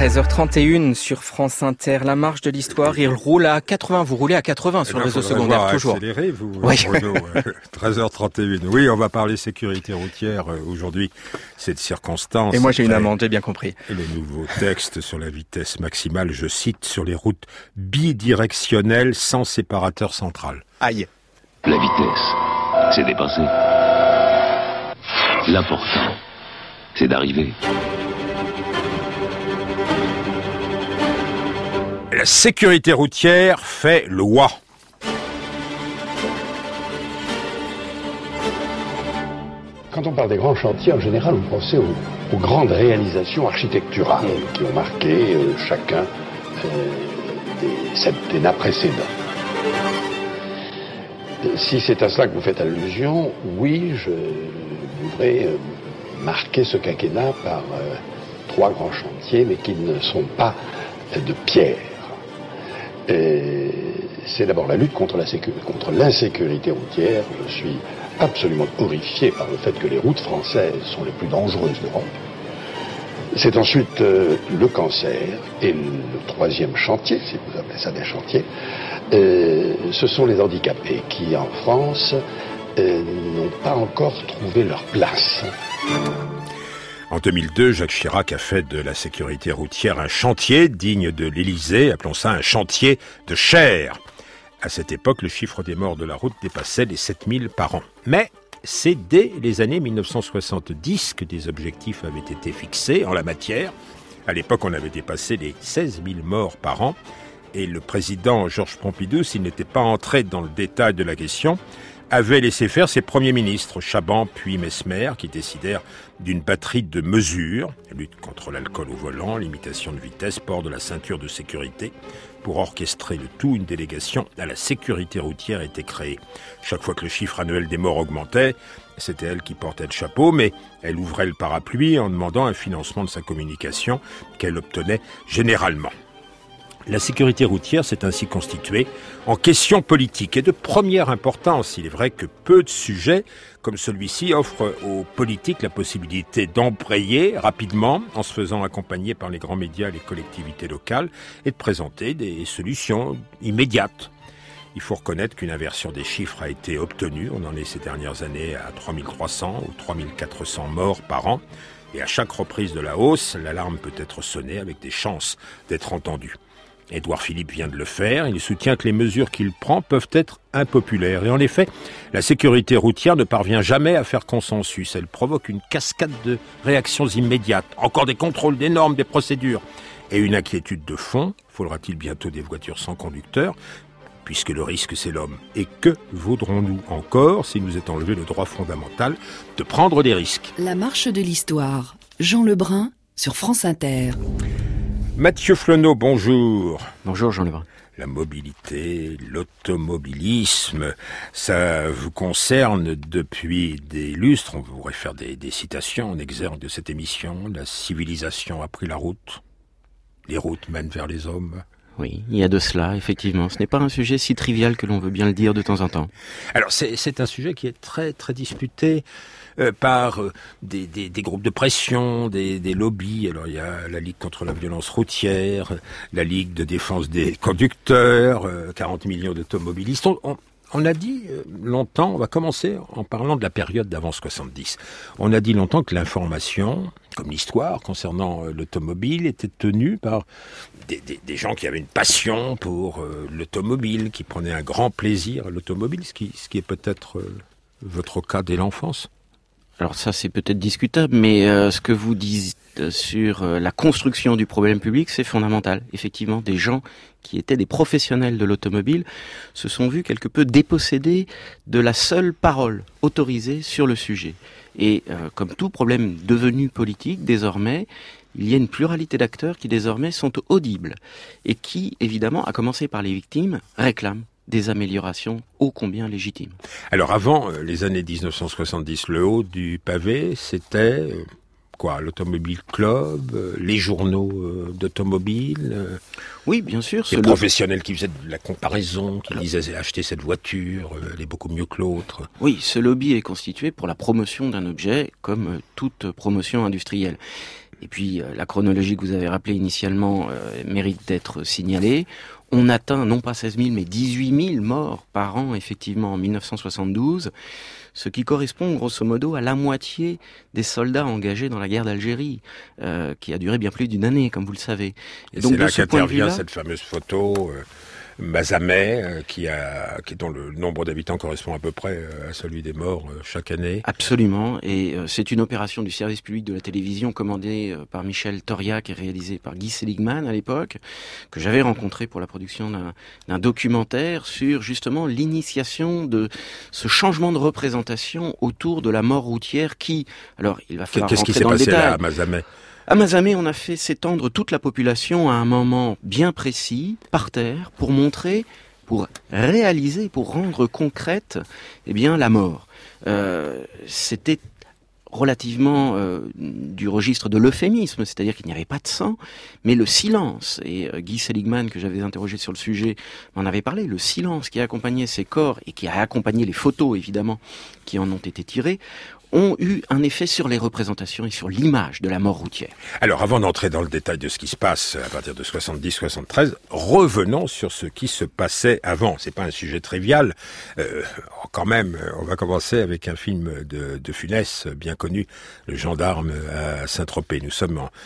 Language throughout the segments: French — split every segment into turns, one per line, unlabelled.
13h31 sur France Inter, la marche de l'histoire, il roule à 80, vous roulez à 80 sur le réseau secondaire toujours.
Accéléré, vous,
oui.
Bruno, 13h31. Oui, on va parler sécurité routière aujourd'hui, cette circonstance.
Et moi j'ai une amende, j'ai bien compris.
Et le nouveau texte sur la vitesse maximale, je cite, sur les routes bidirectionnelles sans séparateur central.
Aïe.
La vitesse, c'est dépassé. L'important, c'est d'arriver.
La sécurité routière fait loi.
Quand on parle des grands chantiers, en général, on pensait aux grandes réalisations architecturales qui ont marqué chacun des septennats précédents. Si c'est à cela que vous faites allusion, oui, je voudrais marquer ce quinquennat par trois grands chantiers, mais qui ne sont pas de pierre. C'est d'abord la lutte contre l'insécurité routière. Je suis absolument horrifié par le fait que les routes françaises sont les plus dangereuses d'Europe. C'est ensuite le cancer. Et le troisième chantier, si vous appelez ça des chantiers, ce sont les handicapés qui, en France, n'ont pas encore trouvé leur place.
En 2002, Jacques Chirac a fait de la sécurité routière un chantier digne de l'Élysée, appelons ça un chantier de chair. À cette époque, le chiffre des morts de la route dépassait les 7000 par an. Mais c'est dès les années 1970 que des objectifs avaient été fixés en la matière. À l'époque, on avait dépassé les 16 000 morts par an. Et le président Georges Pompidou, s'il n'était pas entré dans le détail de la question, avait laissé faire ses premiers ministres, Chaban puis Messmer, qui décidèrent d'une batterie de mesures, lutte contre l'alcool au volant, limitation de vitesse, port de la ceinture de sécurité. Pour orchestrer le tout, une délégation à la sécurité routière était créée. Chaque fois que le chiffre annuel des morts augmentait, c'était elle qui portait le chapeau, mais elle ouvrait le parapluie en demandant un financement de sa communication qu'elle obtenait généralement. La sécurité routière s'est ainsi constituée en question politique et de première importance. Il est vrai que peu de sujets comme celui-ci offrent aux politiques la possibilité d'embrayer rapidement en se faisant accompagner par les grands médias et les collectivités locales et de présenter des solutions immédiates. Il faut reconnaître qu'une inversion des chiffres a été obtenue. On en est ces dernières années à 3300 ou 3400 morts par an. Et à chaque reprise de la hausse, l'alarme peut être sonnée avec des chances d'être entendue. Édouard Philippe vient de le faire. Il soutient que les mesures qu'il prend peuvent être impopulaires. Et en effet, la sécurité routière ne parvient jamais à faire consensus. Elle provoque une cascade de réactions immédiates. Encore des contrôles, des normes, des procédures. Et une inquiétude de fond. Faudra-t-il bientôt des voitures sans conducteur ? Puisque le risque, c'est l'homme. Et que vaudrons-nous encore si nous est enlevé le droit fondamental de prendre des risques ?
La marche de l'histoire. Jean Lebrun sur France Inter.
Mathieu Flonneau, bonjour.
Bonjour Jean Lebrun.
La mobilité, l'automobilisme, ça vous concerne depuis des lustres. On pourrait faire des citations en exergue de cette émission. La civilisation a pris la route. Les routes mènent vers les hommes.
Oui, il y a de cela, effectivement. Ce n'est pas un sujet si trivial que l'on veut bien le dire de temps en temps.
Alors, c'est un sujet qui est très, très disputé par des groupes de pression, des lobbies. Alors, il y a la Ligue contre la violence routière, la Ligue de défense des conducteurs, 40 millions d'automobilistes. On a dit longtemps, on va commencer en parlant de la période d'avant 70. On a dit longtemps que l'information, comme l'histoire concernant l'automobile, était tenue par des gens qui avaient une passion pour l'automobile, qui prenaient un grand plaisir à l'automobile, ce qui est peut-être votre cas dès l'enfance.
Alors ça, c'est peut-être discutable, mais ce que vous dites sur la construction du problème public, c'est fondamental. Effectivement, des gens qui étaient des professionnels de l'automobile se sont vus quelque peu dépossédés de la seule parole autorisée sur le sujet. Et comme tout problème devenu politique, désormais, il y a une pluralité d'acteurs qui désormais sont audibles et qui, évidemment, à commencer par les victimes, réclament des améliorations ô combien légitimes.
Alors avant les années 1970, le haut du pavé, c'était l'Automobile Club, les journaux d'automobile.
Oui, bien sûr.
Les professionnels qui faisaient de la comparaison, qui disaient acheter cette voiture, elle est beaucoup mieux que l'autre.
Oui, ce lobby est constitué pour la promotion d'un objet comme toute promotion industrielle. Et puis, la chronologie que vous avez rappelée initialement mérite d'être signalée. On atteint non pas 16 000, mais 18 000 morts par an, effectivement, en 1972, ce qui correspond grosso modo à la moitié des soldats engagés dans la guerre d'Algérie, qui a duré bien plus d'une année, comme vous le savez.
Et donc, c'est là qu'intervient cette fameuse photo... Mazamet, dont le nombre d'habitants correspond à peu près à celui des morts chaque année.
Absolument, et c'est une opération du service public de la télévision commandée par Michel Toriac et réalisée par Guy Seligman à l'époque, que j'avais rencontré pour la production d'un documentaire sur justement l'initiation de ce changement de représentation autour de la mort routière qui, alors il va falloir rentrer dans le détail. Qu'est-ce qui s'est passé là à
Mazamet ?
À Mazamet, on a fait s'étendre toute la population à un moment bien précis, par terre, pour montrer, pour réaliser, pour rendre concrète, la mort. C'était relativement du registre de l'euphémisme, c'est-à-dire qu'il n'y avait pas de sang, mais le silence, et Guy Seligman, que j'avais interrogé sur le sujet, m'en avait parlé, le silence qui a accompagné ces corps, et qui a accompagné les photos, évidemment, qui en ont été tirées, ont eu un effet sur les représentations et sur l'image de la mort routière.
Alors, avant d'entrer dans le détail de ce qui se passe à partir de 70-73, revenons sur ce qui se passait avant. C'est pas un sujet trivial. Quand même, on va commencer avec un film de Funès, bien connu, Le Gendarme à Saint-Tropez. Nous sommes en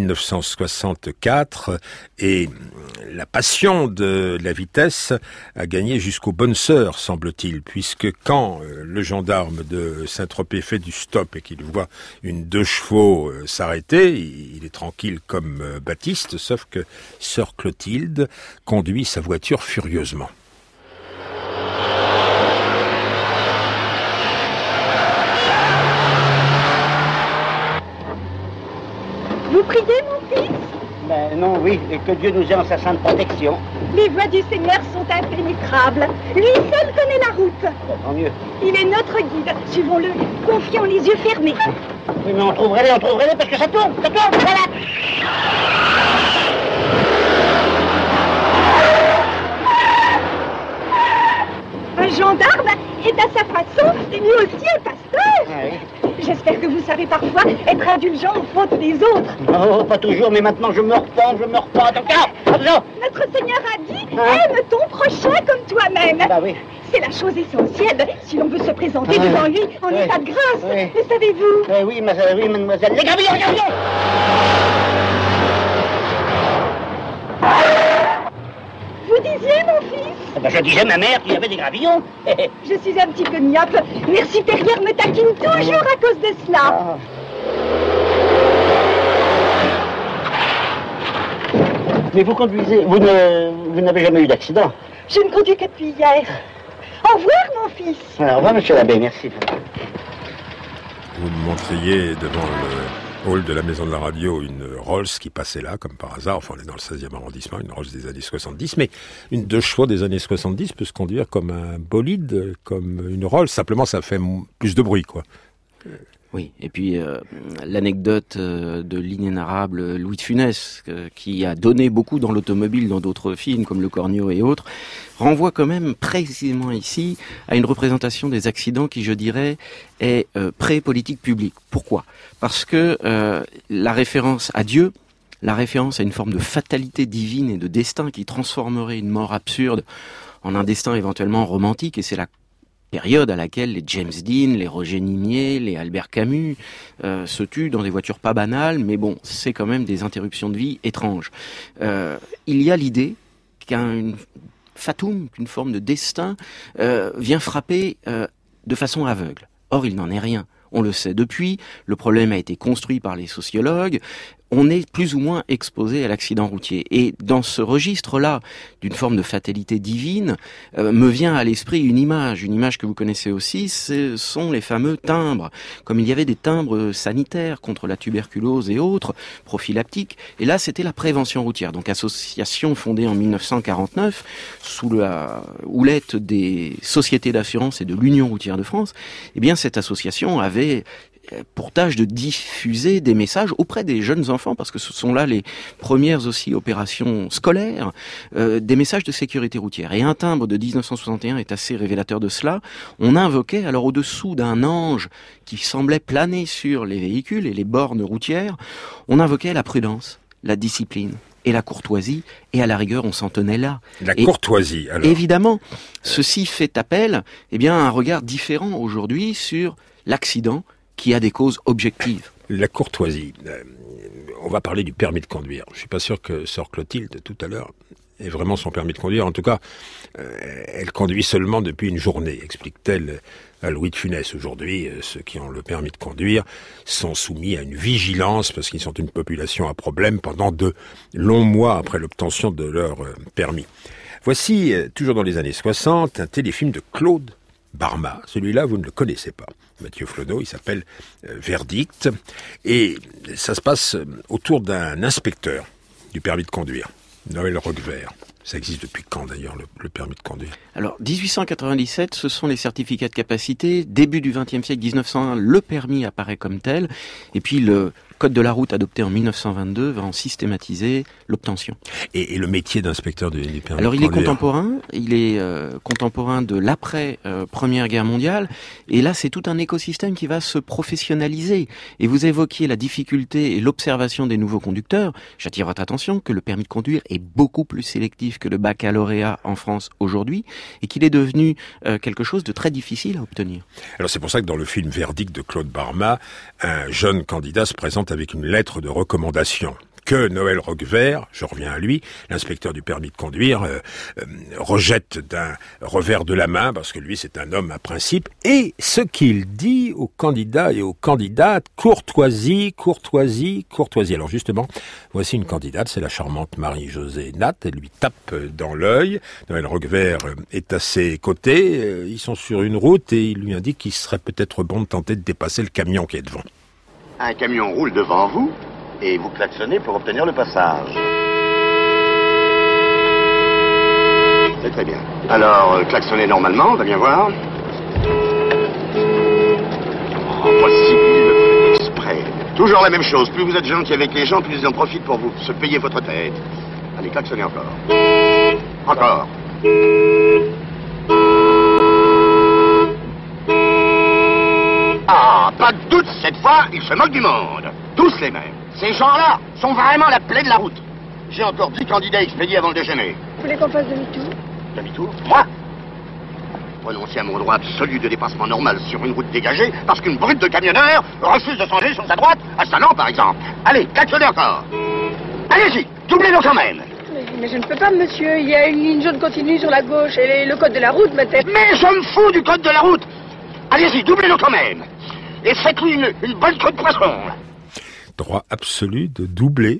1964 et la passion de la vitesse a gagné jusqu'aux bonnes sœurs, semble-t-il, puisque quand le gendarme de Saint-Tropez fait du stop et qu'il voit une 2 chevaux s'arrêter, il est tranquille comme Baptiste, sauf que sœur Clotilde conduit sa voiture furieusement.
Vous priez, mon fils ?
Ben non, oui, et que Dieu nous ait en sa sainte protection.
Les voies du Seigneur sont impénétrables. Lui seul connaît la route.
Ben, tant mieux.
Il est notre guide. Suivons-le, confiants les yeux fermés.
Oui, mais on trouverait les parce que ça tourne, voilà.
Un gendarme est à sa façon, lui aussi un pasteur.
Ah, oui.
J'espère que vous savez parfois être indulgent aux fautes des autres.
Oh, pas toujours, mais maintenant je me repens. Attention.
Notre Seigneur a dit, aime ton prochain comme toi-même.
Bah oui.
C'est la chose essentielle si l'on veut se présenter devant lui en état de grâce.
Oui.
Le savez-vous?
Oui, mademoiselle. Les gravillons.
Vous disiez, mon fils?
Je disais ma mère qu'il y avait des gravillons.
Je suis un petit peu myope. Mère supérieure me taquine toujours à cause de cela.
Ah. Mais vous conduisez, vous n'avez jamais eu d'accident?
Je ne conduis que depuis hier. Au revoir, mon fils.
Au revoir, monsieur l'abbé, merci.
Vous me montriez devant le hall de la maison de la radio une Rolls qui passait là, comme par hasard. Enfin, on est dans le 16e arrondissement, une Rolls des années 70. Mais une 2 chevaux des années 70 peut se conduire comme un bolide, comme une Rolls. Simplement, ça fait plus de bruit, quoi.
Oui, et puis l'anecdote de l'inénarrable Louis de Funès, qui a donné beaucoup dans l'automobile, dans d'autres films comme Le Cornio et autres, renvoie quand même précisément ici à une représentation des accidents qui, je dirais, est pré-politique publique. Pourquoi ? Parce que la référence à Dieu, la référence à une forme de fatalité divine et de destin qui transformerait une mort absurde en un destin éventuellement romantique, et c'est la période à laquelle les James Dean, les Roger Nimier, les Albert Camus se tuent dans des voitures pas banales, mais bon, c'est quand même des interruptions de vie étranges. Il y a l'idée qu'une forme de destin, vient frapper de façon aveugle. Or, il n'en est rien. On le sait depuis, le problème a été construit par les sociologues, on est plus ou moins exposé à l'accident routier. Et dans ce registre-là, d'une forme de fatalité divine, me vient à l'esprit une image que vous connaissez aussi, ce sont les fameux timbres. Comme il y avait des timbres sanitaires contre la tuberculose et autres, prophylactiques, et là c'était la prévention routière. Donc association fondée en 1949, sous la houlette des sociétés d'assurance et de l'Union routière de France, eh bien cette association avait pour tâche de diffuser des messages auprès des jeunes enfants, parce que ce sont là les premières aussi opérations scolaires, des messages de sécurité routière. Et un timbre de 1961 est assez révélateur de cela. On invoquait, alors au-dessous d'un ange qui semblait planer sur les véhicules et les bornes routières, on invoquait la prudence, la discipline et la courtoisie, et à la rigueur, on s'en tenait là.
Courtoisie, alors.
Évidemment, ceci fait appel, à un regard différent aujourd'hui sur l'accident qui a des causes objectives.
La courtoisie. On va parler du permis de conduire. Je suis pas sûr que sœur Clotilde, tout à l'heure, ait vraiment son permis de conduire. En tout cas, elle conduit seulement depuis une journée, explique-t-elle à Louis de Funès. Aujourd'hui, ceux qui ont le permis de conduire sont soumis à une vigilance parce qu'ils sont une population à problème pendant de longs mois après l'obtention de leur permis. Voici, toujours dans les années 60, un téléfilm de Claude Barma. Celui-là, vous ne le connaissez pas. Mathieu Flonneau, il s'appelle Verdict. Et ça se passe autour d'un inspecteur du permis de conduire, Noël Roquevert. Ça existe depuis quand d'ailleurs, le permis de conduire?
Alors, 1897, ce sont les certificats de capacité. Début du XXe siècle, 1901, le permis apparaît comme tel. Et puis le Code de la route adopté en 1922 va en systématiser l'obtention.
Et le métier d'inspecteur du permis de conduire?
Alors il est contemporain de l'après Première Guerre mondiale, et là c'est tout un écosystème qui va se professionnaliser. Et vous évoquiez la difficulté et l'observation des nouveaux conducteurs. J'attire votre attention que le permis de conduire est beaucoup plus sélectif que le baccalauréat en France aujourd'hui, et qu'il est devenu quelque chose de très difficile à obtenir.
Alors c'est pour ça que dans le film Verdict de Claude Barma, un jeune candidat se présente avec une lettre de recommandation que Noël Roquevert, je reviens à lui, l'inspecteur du permis de conduire, rejette d'un revers de la main, parce que lui c'est un homme à principe, et ce qu'il dit aux candidats et aux candidates, courtoisie, courtoisie, courtoisie. Alors justement, voici une candidate, c'est la charmante Marie-Josée Nat, elle lui tape dans l'œil, Noël Roquevert est à ses côtés, ils sont sur une route et il lui indique qu'il serait peut-être bon de tenter de dépasser le camion qui est devant.
Un camion roule devant vous et vous klaxonnez pour obtenir le passage. C'est très bien. Alors, klaxonnez normalement, on va bien voir. Impossible, il le fait exprès. Toujours la même chose. Plus vous êtes gentil avec les gens, plus ils en profitent pour vous se payer votre tête. Allez, klaxonnez encore. Encore. Ah, pas de doute, cette fois, ils se moquent du monde. Tous les mêmes. Ces gens-là sont vraiment la plaie de la route. J'ai encore 10 candidats expédiés avant le déjeuner.
Vous voulez qu'on fasse demi-tour?
Demi-tour? Moi? Renoncer à mon droit absolu de dépassement normal sur une route dégagée parce qu'une brute de camionneur refuse de changer sur sa droite, à Salon par exemple. Allez, klaxonnez encore. Allez-y, doublez-le quand même.
Mais je ne peux pas, monsieur. Il y a une ligne jaune continue sur la gauche et le code de la route m'attend.
Mais je me fous du code de la route. Allez-y, doublez-le quand même. Et faites-lui une bonne queue de poisson.
Droit absolu de doubler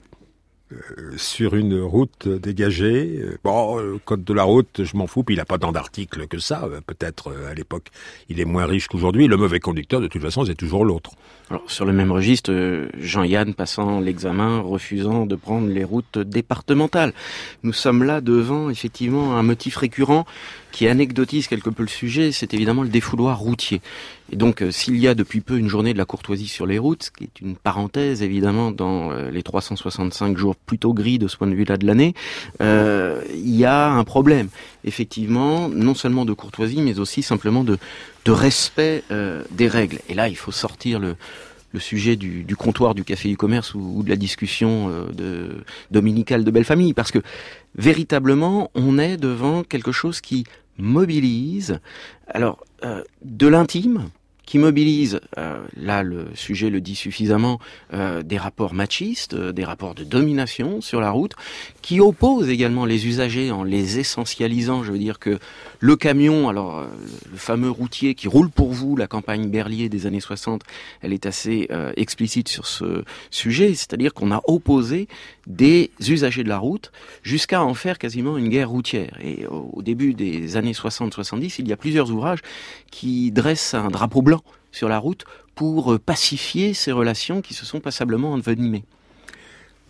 sur une route dégagée. Bon, le code de la route, je m'en fous, puis il n'a pas tant d'articles que ça. Peut-être à l'époque, il est moins riche qu'aujourd'hui. Le mauvais conducteur, de toute façon, c'est toujours l'autre.
Alors, sur le même registre, Jean-Yann passant l'examen, refusant de prendre les routes départementales. Nous sommes là devant, effectivement, un motif récurrent qui anecdotise quelque peu le sujet, c'est évidemment le défouloir routier. Et donc, s'il y a depuis peu une journée de la courtoisie sur les routes, ce qui est une parenthèse, évidemment, dans les 365 jours plutôt gris de ce point de vue-là de l'année, il y a un problème, effectivement, non seulement de courtoisie, mais aussi simplement de respect des règles. Et là, il faut sortir le sujet du comptoir du Café du Commerce ou de la discussion dominicale de Belle Famille, parce que véritablement, on est devant quelque chose qui mobilise, alors de l'intime, qui mobilise, là le sujet le dit suffisamment, des rapports machistes, des rapports de domination sur la route, qui oppose également les usagers en les essentialisant. Je veux dire que le camion, alors le fameux routier qui roule pour vous, la campagne Berlier des années 60, elle est assez explicite sur ce sujet, c'est-à-dire qu'on a opposé des usagers de la route jusqu'à en faire quasiment une guerre routière. Et au début des années 60-70, il y a plusieurs ouvrages qui dressent un drapeau blanc sur la route pour pacifier ces relations qui se sont passablement envenimées.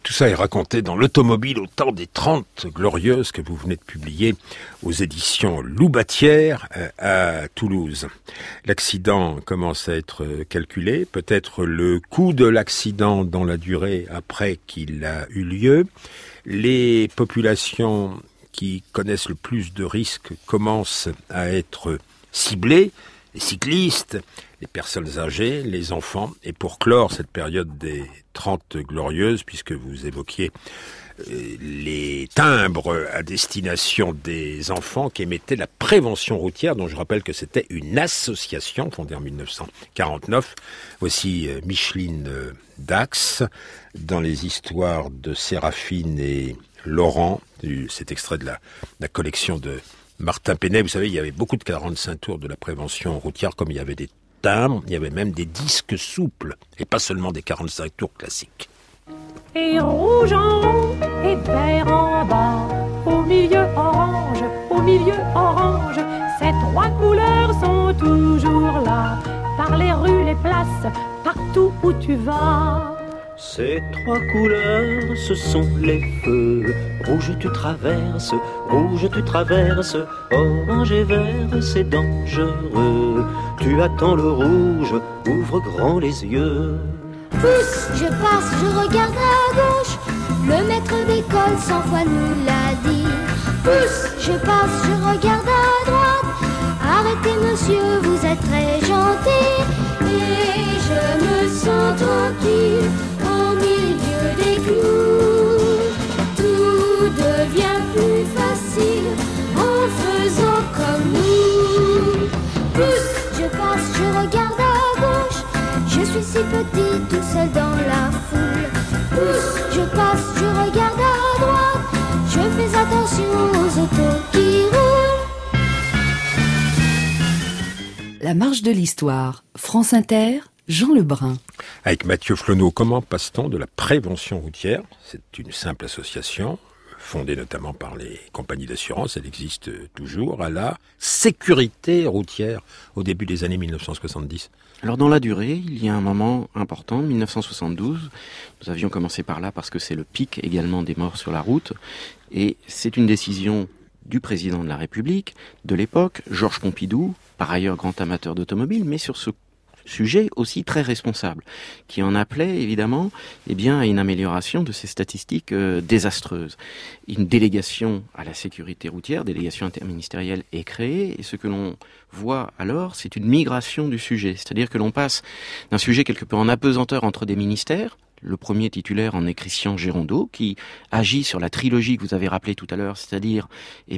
Tout ça est raconté dans l'automobile au temps des 30 Glorieuses que vous venez de publier aux éditions Loubatière à Toulouse. L'accident commence à être calculé, peut-être le coût de l'accident dans la durée après qu'il a eu lieu. Les populations qui connaissent le plus de risques commencent à être ciblées, les cyclistes, les personnes âgées, les enfants. Et pour clore cette période des 30 Glorieuses, puisque vous évoquiez les timbres à destination des enfants qui émettaient la prévention routière, dont je rappelle que c'était une association fondée en 1949. Voici Micheline Dax dans les histoires de Séraphine et Laurent, cet extrait de la collection de Martin Penet. Vous savez, il y avait beaucoup de 45 tours de la prévention routière, comme il y avait des timbres, il y avait même des disques souples, et pas seulement des 45 tours classiques.
Et rouge en haut, et vert en bas, au milieu orange, ces trois couleurs sont toujours là, par les rues, les places, partout où tu vas.
Ces trois couleurs, ce sont les feux. Rouge tu traverses, orange et vert, c'est dangereux. Tu attends le rouge, ouvre grand les yeux.
Pousse, je passe, je regarde à gauche. Le maître d'école 100 fois nous l'a dit. Pousse, je passe, je regarde à droite. Arrêtez monsieur, vous êtes très gentil. Et je me sens tranquille au milieu des clous. Tout devient plus facile en faisant comme nous. Pousse, je passe, je regarde à gauche. Je suis si petit, tout seul dans la foule. Pousse, je passe, je regarde à droite. Je fais attention aux autos qui roulent.
La marche de l'histoire. France Inter, Jean Lebrun.
Avec Mathieu Flonneau, comment passe-t-on de la prévention routière, c'est une simple association, fondée notamment par les compagnies d'assurance, elle existe toujours, à la sécurité routière au début des années 1970 ?
Alors dans la durée, il y a un moment important, 1972, nous avions commencé par là parce que c'est le pic également des morts sur la route, et c'est une décision du président de la République de l'époque, Georges Pompidou, par ailleurs grand amateur d'automobile, mais sur ce sujet aussi très responsable, qui en appelait évidemment à une amélioration de ces statistiques désastreuses. Une délégation à la sécurité routière, délégation interministérielle est créée, et ce que l'on voit alors, c'est une migration du sujet, c'est-à-dire que l'on passe d'un sujet quelque peu en apesanteur entre des ministères. Le premier titulaire en est Christian Gérondeau, qui agit sur la trilogie que vous avez rappelée tout à l'heure, c'est-à-dire,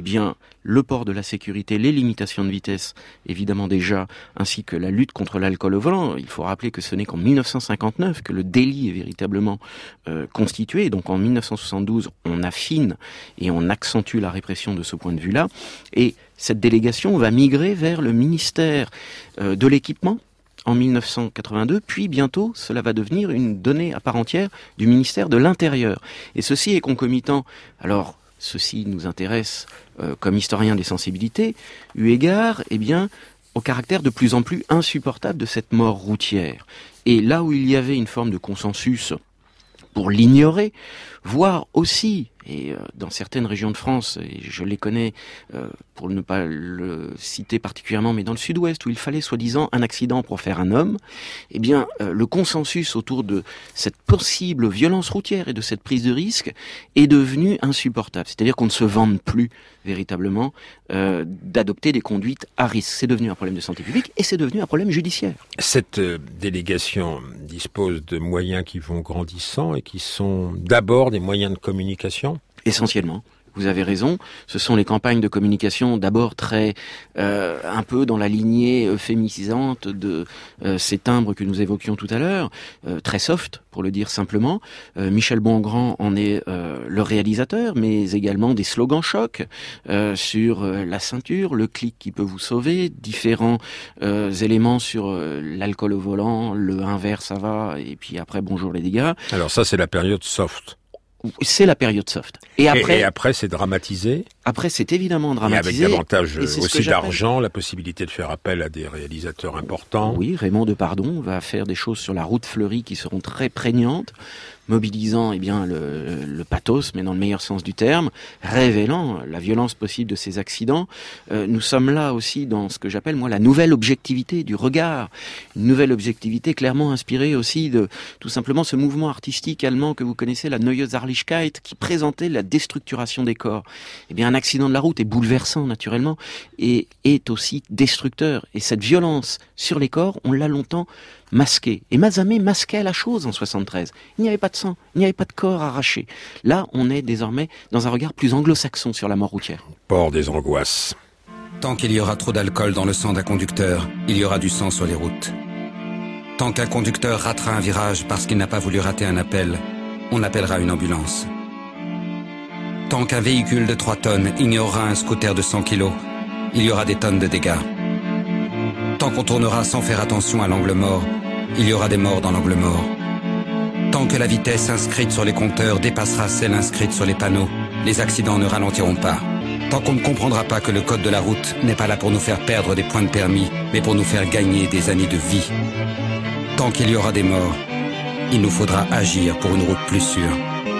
le port de la sécurité, les limitations de vitesse, évidemment déjà, ainsi que la lutte contre l'alcool au volant. Il faut rappeler que ce n'est qu'en 1959 que le délit est véritablement constitué. Et donc en 1972, on affine et on accentue la répression de ce point de vue-là. Et cette délégation va migrer vers le ministère de l'équipement, en 1982, puis bientôt, cela va devenir une donnée à part entière du ministère de l'Intérieur. Et ceci est concomitant. Alors, ceci nous intéresse comme historien des sensibilités, eu égard, au caractère de plus en plus insupportable de cette mort routière. Et là où il y avait une forme de consensus pour l'ignorer, voire aussi, et dans certaines régions de France, et je les connais pour ne pas le citer particulièrement, mais dans le sud-ouest, où il fallait soi-disant un accident pour faire un homme, le consensus autour de cette possible violence routière et de cette prise de risque est devenu insupportable. C'est-à-dire qu'on ne se vante plus véritablement d'adopter des conduites à risque. C'est devenu un problème de santé publique et c'est devenu un problème judiciaire.
Cette délégation dispose de moyens qui vont grandissant et qui sont d'abord des moyens de communication ?
Essentiellement. Vous avez raison, ce sont les campagnes de communication d'abord très un peu dans la lignée euphémisante de ces timbres que nous évoquions tout à l'heure, très soft pour le dire simplement. Michel Bongrand en est le réalisateur, mais également des slogans chocs sur la ceinture, le clic qui peut vous sauver, différents éléments sur l'alcool au volant, le 1 verre ça va, et puis après bonjour les dégâts.
Alors ça c'est la période soft.
C'est la période soft. Et après,
c'est dramatisé.
Après, c'est évidemment dramatisé.
Et avec davantage aussi d'argent, la possibilité de faire appel à des réalisateurs importants.
Oui, Raymond Depardon va faire des choses sur la route fleurie qui seront très prégnantes, mobilisant le pathos, mais dans le meilleur sens du terme, révélant la violence possible de ces accidents. Nous sommes là aussi dans ce que j'appelle, moi, la nouvelle objectivité du regard. Une nouvelle objectivité clairement inspirée aussi de, tout simplement, ce mouvement artistique allemand que vous connaissez, la Neue Zärtlichkeit, qui présentait la déstructuration des corps. Eh bien, un accident de la route est bouleversant, naturellement, et est aussi destructeur. Et cette violence sur les corps, on l'a longtemps masqué. Et Mazamet masquait la chose en 73. Il n'y avait pas de sang, il n'y avait pas de corps arraché. Là, on est désormais dans un regard plus anglo-saxon sur la mort routière.
Port des angoisses.
Tant qu'il y aura trop d'alcool dans le sang d'un conducteur, il y aura du sang sur les routes. Tant qu'un conducteur ratera un virage parce qu'il n'a pas voulu rater un appel, on appellera une ambulance. Tant qu'un véhicule de 3 tonnes ignorera un scooter de 100 kilos, il y aura des tonnes de dégâts. Tant qu'on tournera sans faire attention à l'angle mort, il y aura des morts dans l'angle mort. Tant que la vitesse inscrite sur les compteurs dépassera celle inscrite sur les panneaux, les accidents ne ralentiront pas. Tant qu'on ne comprendra pas que le code de la route n'est pas là pour nous faire perdre des points de permis, mais pour nous faire gagner des années de vie. Tant qu'il y aura des morts, il nous faudra agir pour une route plus sûre.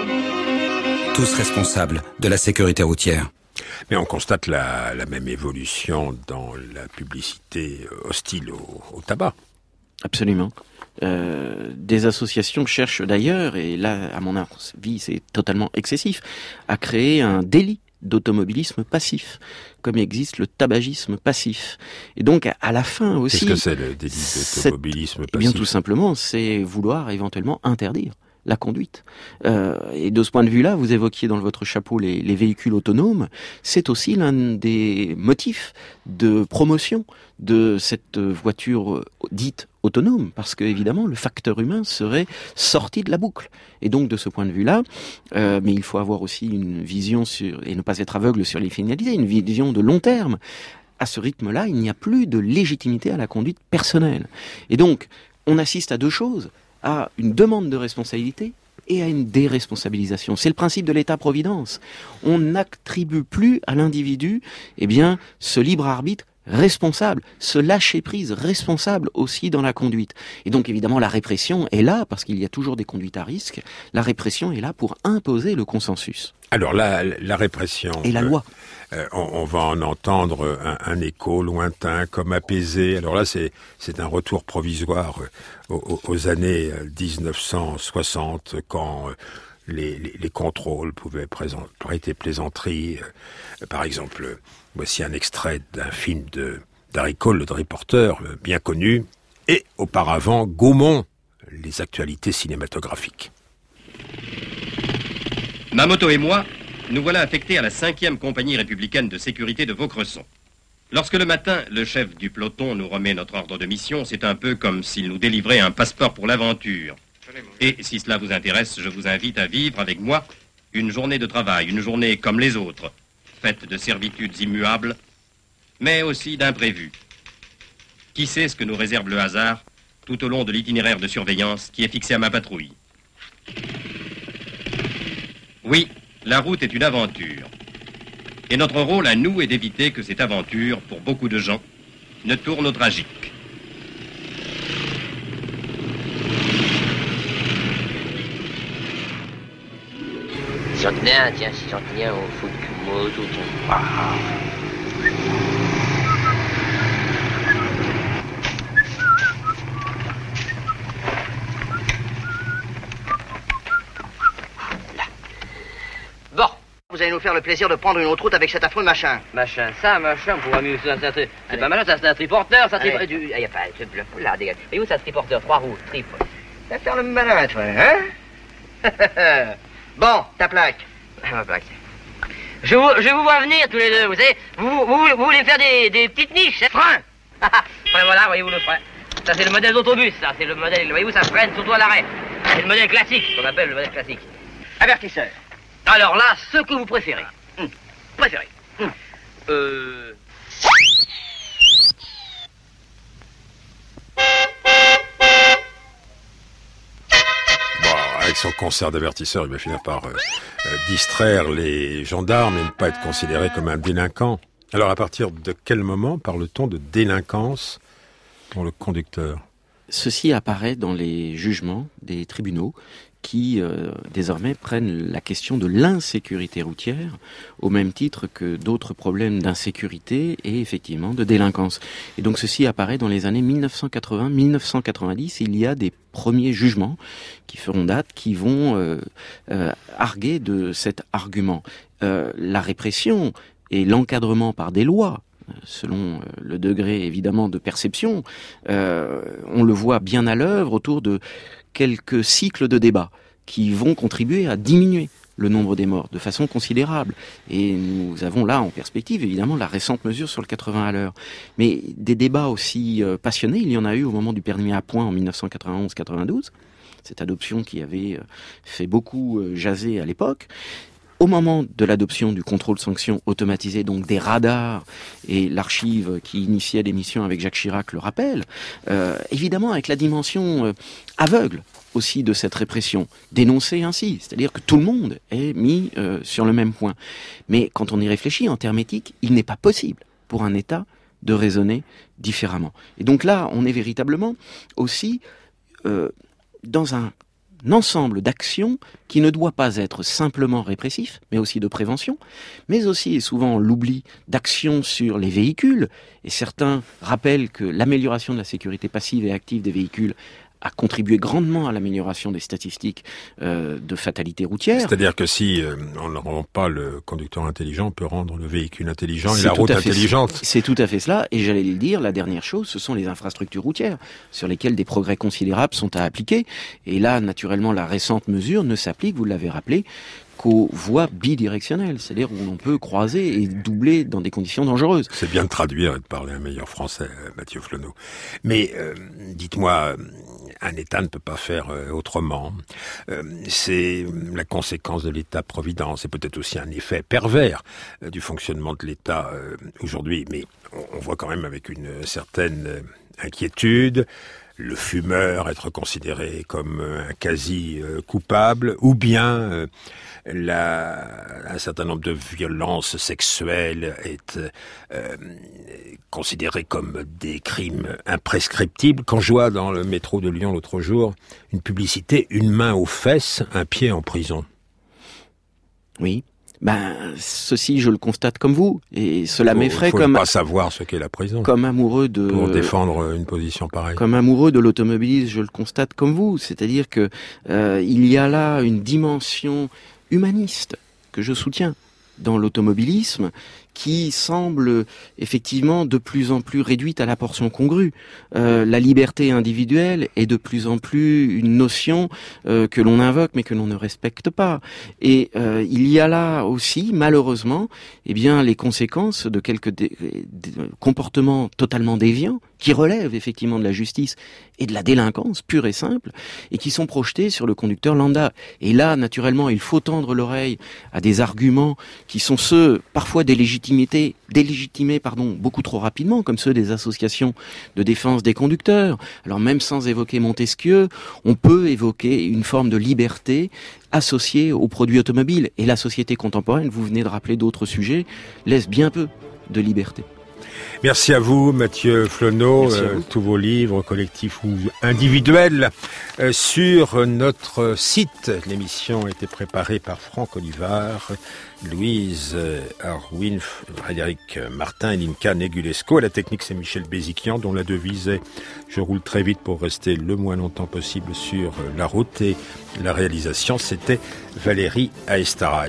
Tous responsables de la sécurité routière.
Mais on constate la même évolution dans la publicité hostile au tabac.
Absolument. Des associations cherchent d'ailleurs, et là, à mon avis, c'est totalement excessif, à créer un délit d'automobilisme passif, comme il existe le tabagisme passif. Et donc, à la fin aussi...
Qu'est-ce que c'est le délit d'automobilisme passif ?
Eh bien, tout simplement, c'est vouloir éventuellement interdire la conduite. Et de ce point de vue-là, vous évoquiez dans votre chapeau les véhicules autonomes, c'est aussi l'un des motifs de promotion de cette voiture dite autonome, parce que évidemment le facteur humain serait sorti de la boucle. Et donc de ce point de vue-là, mais il faut avoir aussi une vision sur, et ne pas être aveugle sur les finalités, une vision de long terme. À ce rythme-là, il n'y a plus de légitimité à la conduite personnelle. Et donc, on assiste à deux choses, à une demande de responsabilité et à une déresponsabilisation. C'est le principe de l'État-providence. On n'attribue plus à l'individu, eh bien, ce libre arbitre responsable, ce lâcher-prise responsable aussi dans la conduite. Et donc, évidemment, la répression est là, parce qu'il y a toujours des conduites à risque. La répression est là pour imposer le consensus.
Alors, la répression...
Et la loi.
On va en entendre un écho lointain, comme apaisé. Alors là, c'est un retour provisoire aux années 1960, quand les contrôles pouvaient prêter plaisanterie. Par exemple, voici un extrait d'un film d'Harry Cole, le reporter, bien connu, et auparavant Gaumont, les actualités cinématographiques.
Ma moto et moi, nous voilà affectés à la 5e compagnie républicaine de sécurité de Vaucresson. Lorsque le matin, le chef du peloton nous remet notre ordre de mission, c'est un peu comme s'il nous délivrait un passeport pour l'aventure. Et si cela vous intéresse, je vous invite à vivre avec moi une journée de travail, une journée comme les autres, faite de servitudes immuables, mais aussi d'imprévus. Qui sait ce que nous réserve le hasard tout au long de l'itinéraire de surveillance qui est fixé à ma patrouille? Oui, la route est une aventure. Et notre rôle à nous est d'éviter que cette aventure, pour beaucoup de gens, ne tourne au tragique.
Si j'en tenais un, tiens, si j'en tenais un au foot du moto, tiens. Ah.
Vous allez nous faire le plaisir de prendre une autre route avec cet affreux machin.
Machin, pour amuser ça, c'est pas mal, ça c'est un triporteur, ça triporteur. Il n'y a pas de bluff, là, dégage. Et où ça, triporteur, 3 roues, trip.
Va faire le malin, toi, hein? Bon, ta plaque.
Ma plaque. Je vous vois venir tous les deux, vous savez. Vous voulez faire des petites niches, hein?
Frein.
Enfin, voilà, voyez-vous le frein. Ça c'est le modèle d'autobus, ça, c'est le modèle, voyez-vous, ça freine surtout à l'arrêt. C'est le modèle classique, ce qu'on appelle le modèle classique.
Avertisseur.
Alors là, ce que vous préférez. Préférez.
avec son concert d'avertisseurs, il va finir par distraire les gendarmes et ne pas être considéré comme un délinquant. Alors, à partir de quel moment parle-t-on de délinquance pour le conducteur ?
Ceci apparaît dans les jugements des tribunaux qui, désormais, prennent la question de l'insécurité routière au même titre que d'autres problèmes d'insécurité et, effectivement, de délinquance. Et donc, ceci apparaît dans les années 1980-1990. Il y a des premiers jugements qui feront date, qui vont arguer de cet argument. La répression et l'encadrement par des lois, selon le degré évidemment de perception, on le voit bien à l'œuvre autour de quelques cycles de débats qui vont contribuer à diminuer le nombre des morts de façon considérable. Et nous avons là en perspective évidemment la récente mesure sur le 80 à l'heure. Mais des débats aussi passionnés, il y en a eu au moment du permis à points en 1991-92, cette adoption qui avait fait beaucoup jaser à l'époque. Au moment de l'adoption du contrôle-sanction automatisé, donc des radars, et l'archive qui initiait l'émission avec Jacques Chirac le rappelle, évidemment avec la dimension aveugle aussi de cette répression, dénoncée ainsi, c'est-à-dire que tout le monde est mis sur le même point. Mais quand on y réfléchit en termes éthiques, il n'est pas possible pour un État de raisonner différemment. Et donc là, on est véritablement aussi dans un ensemble d'actions qui ne doit pas être simplement répressif, mais aussi de prévention, mais aussi, et souvent l'oubli, d'actions sur les véhicules. Et certains rappellent que l'amélioration de la sécurité passive et active des véhicules a contribué grandement à l'amélioration des statistiques de fatalité routière.
C'est-à-dire que si on ne rend pas le conducteur intelligent, on peut rendre le véhicule intelligent et la route intelligente.
C'est tout à fait cela. Et j'allais le dire, la dernière chose, ce sont les infrastructures routières, sur lesquelles des progrès considérables sont à appliquer. Et là, naturellement, la récente mesure ne s'applique, vous l'avez rappelé, qu'aux voies bidirectionnelles, c'est-à-dire où l'on peut croiser et doubler dans des conditions dangereuses.
C'est bien de traduire et de parler un meilleur français, Mathieu Flonneau. Mais dites-moi, un État ne peut pas faire autrement. C'est la conséquence de l'État-providence. C'est peut-être aussi un effet pervers du fonctionnement de l'État aujourd'hui. Mais on voit quand même avec une certaine inquiétude le fumeur être considéré comme un quasi-coupable, ou bien un certain nombre de violences sexuelles est considéré comme des crimes imprescriptibles. Quand je vois dans le métro de Lyon l'autre jour une publicité, une main aux fesses, un pied en prison.
Oui. Ceci, je le constate comme vous, et cela m'effraie comme...
Il faut pas savoir ce qu'est la prison.
Comme amoureux de...
Pour défendre une position pareille.
Comme amoureux de l'automobilisme, je le constate comme vous. C'est-à-dire que il y a là une dimension humaniste que je soutiens dans l'automobilisme, qui semble effectivement de plus en plus réduite à la portion congrue. La liberté individuelle est de plus en plus une notion que l'on invoque mais que l'on ne respecte pas. Et il y a là aussi, malheureusement, les conséquences de quelques comportements totalement déviants qui relèvent effectivement de la justice et de la délinquance pure et simple, et qui sont projetés sur le conducteur lambda. Et là, naturellement, il faut tendre l'oreille à des arguments qui sont ceux, parfois délégitimés, beaucoup trop rapidement, comme ceux des associations de défense des conducteurs. Alors même sans évoquer Montesquieu, on peut évoquer une forme de liberté associée aux produits automobiles. Et la société contemporaine, vous venez de rappeler d'autres sujets, laisse bien peu de liberté.
Merci à vous, Mathieu Flonneau. Tous vos livres, collectifs ou individuels, sur notre site. L'émission a été préparée par Franck Olivard, Louise Arwin, Frédéric Martin et Linka Negulesco. À la technique, c'est Michel Béziquian, dont la devise est « Je roule très vite pour rester le moins longtemps possible sur la route ». Et la réalisation, c'était Valérie Aestaraï.